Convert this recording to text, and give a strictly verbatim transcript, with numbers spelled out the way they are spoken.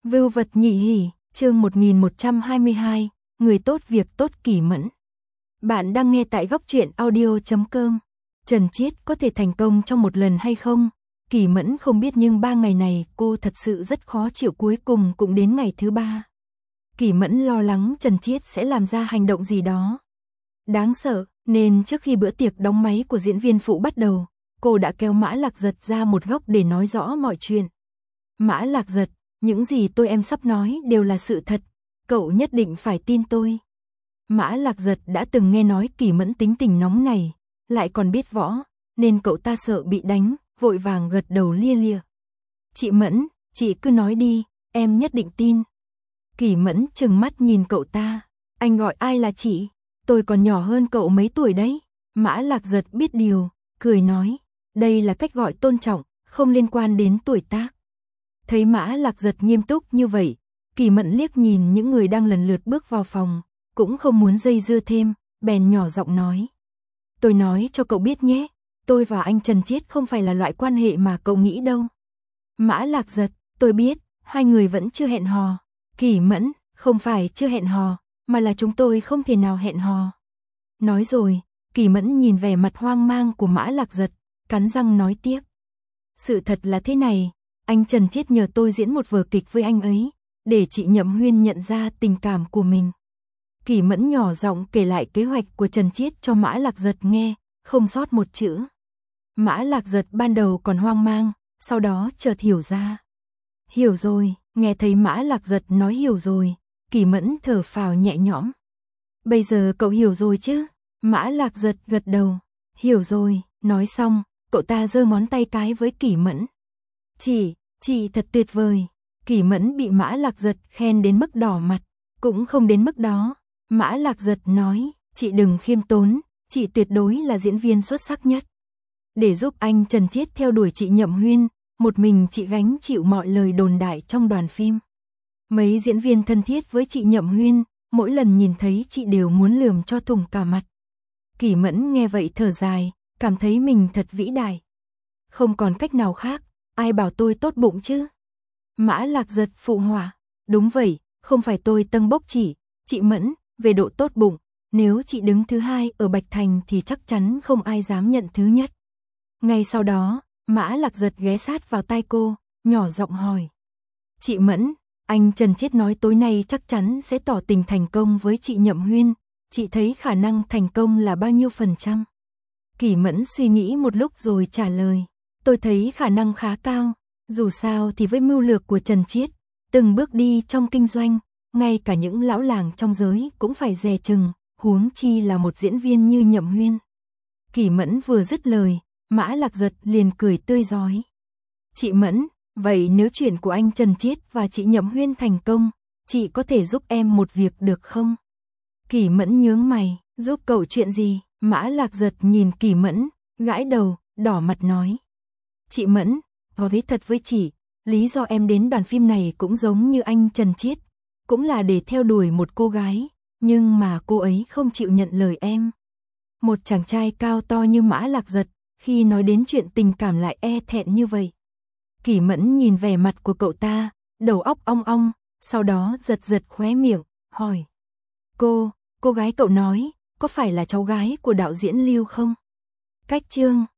Vưu vật nhị hỉ, chương một nghìn một trăm hai mươi hai, người tốt việc tốt Kỷ Mẫn. Bạn đang nghe tại góc truyện audio chấm com. Trần Chiết có thể thành công trong một lần hay không? Kỷ Mẫn không biết, nhưng ba ngày này cô thật sự rất khó chịu, cuối cùng cũng đến ngày thứ ba. Kỷ Mẫn lo lắng Trần Chiết sẽ làm ra hành động gì đó đáng sợ, nên trước khi bữa tiệc đóng máy của diễn viên phụ bắt đầu, cô đã kéo Mã Lạc Giật ra một góc để nói rõ mọi chuyện. Mã Lạc Giật, những gì tôi em sắp nói đều là sự thật, cậu nhất định phải tin tôi. Mã Lạc Giật đã từng nghe nói Kỷ Mẫn tính tình nóng này, lại còn biết võ, nên cậu ta sợ bị đánh, vội vàng gật đầu lia lịa. Chị Mẫn, chị cứ nói đi, em nhất định tin. Kỷ Mẫn trừng mắt nhìn cậu ta, anh gọi ai là chị, tôi còn nhỏ hơn cậu mấy tuổi đấy. Mã Lạc Giật biết điều, cười nói, đây là cách gọi tôn trọng, không liên quan đến tuổi tác. Thấy Mã Lạc Giật nghiêm túc như vậy, Kỷ Mẫn liếc nhìn những người đang lần lượt bước vào phòng, cũng không muốn dây dưa thêm, bèn nhỏ giọng nói. Tôi nói cho cậu biết nhé, tôi và anh Trần Chiết không phải là loại quan hệ mà cậu nghĩ đâu. Mã Lạc Giật, tôi biết, hai người vẫn chưa hẹn hò. Kỷ Mẫn, không phải chưa hẹn hò, mà là chúng tôi không thể nào hẹn hò. Nói rồi, Kỷ Mẫn nhìn vẻ mặt hoang mang của Mã Lạc Giật, cắn răng nói tiếp. Sự thật là thế này, anh Trần Chiết nhờ tôi diễn một vở kịch với anh ấy, để chị Nhậm Huyên nhận ra tình cảm của mình. Kỷ Mẫn nhỏ giọng kể lại kế hoạch của Trần Chiết cho Mã Lạc Giật nghe, không sót một chữ. Mã Lạc Giật ban đầu còn hoang mang, sau đó chợt hiểu ra. Hiểu rồi, nghe thấy Mã Lạc Giật nói hiểu rồi, Kỷ Mẫn thở phào nhẹ nhõm. Bây giờ cậu hiểu rồi chứ? Mã Lạc Giật gật đầu. Hiểu rồi, nói xong, cậu ta giơ ngón tay cái với Kỷ Mẫn. Chị, chị thật tuyệt vời. Kỷ Mẫn bị Mã Lạc Giật khen đến mức đỏ mặt, cũng không đến mức đó. Mã Lạc Giật nói, chị đừng khiêm tốn, chị tuyệt đối là diễn viên xuất sắc nhất. Để giúp anh Trần Chiết theo đuổi chị Nhậm Huyên, một mình chị gánh chịu mọi lời đồn đại trong đoàn phim. Mấy diễn viên thân thiết với chị Nhậm Huyên, mỗi lần nhìn thấy chị đều muốn lườm cho thủng cả mặt. Kỷ Mẫn nghe vậy thở dài, cảm thấy mình thật vĩ đại. Không còn cách nào khác, ai bảo tôi tốt bụng chứ? Mã Lạc Giật phụ họa, đúng vậy, không phải tôi tâng bốc chỉ, chị Mẫn, về độ tốt bụng, nếu chị đứng thứ hai ở Bạch Thành thì chắc chắn không ai dám nhận thứ nhất. Ngay sau đó, Mã Lạc Giật ghé sát vào tai cô, nhỏ giọng hỏi. Chị Mẫn, anh Trần Chiết nói tối nay chắc chắn sẽ tỏ tình thành công với chị Nhậm Huyên, chị thấy khả năng thành công là bao nhiêu phần trăm? Kỷ Mẫn suy nghĩ một lúc rồi trả lời, tôi thấy khả năng khá cao, dù sao thì với mưu lược của Trần Chiết, từng bước đi trong kinh doanh, ngay cả những lão làng trong giới cũng phải dè chừng, huống chi là một diễn viên như Nhậm Huyên. Kỷ Mẫn vừa dứt lời, Mã Lạc Giật liền cười tươi rói. Chị Mẫn, vậy nếu chuyện của anh Trần Chiết và chị Nhậm Huyên thành công, chị có thể giúp em một việc được không? Kỷ Mẫn nhướng mày, giúp cậu chuyện gì? Mã Lạc Giật nhìn Kỷ Mẫn, gãi đầu, đỏ mặt nói. Chị Mẫn, nói thật với chị, lý do em đến đoàn phim này cũng giống như anh Trần Chiết, cũng là để theo đuổi một cô gái, nhưng mà cô ấy không chịu nhận lời em. Một chàng trai cao to như Mã Lạc Giật, khi nói đến chuyện tình cảm lại e thẹn như vậy. Kỷ Mẫn nhìn vẻ mặt của cậu ta, đầu óc ong ong, sau đó giật giật khóe miệng, hỏi. Cô, cô gái cậu nói, có phải là cháu gái của đạo diễn Lưu không? Cách chương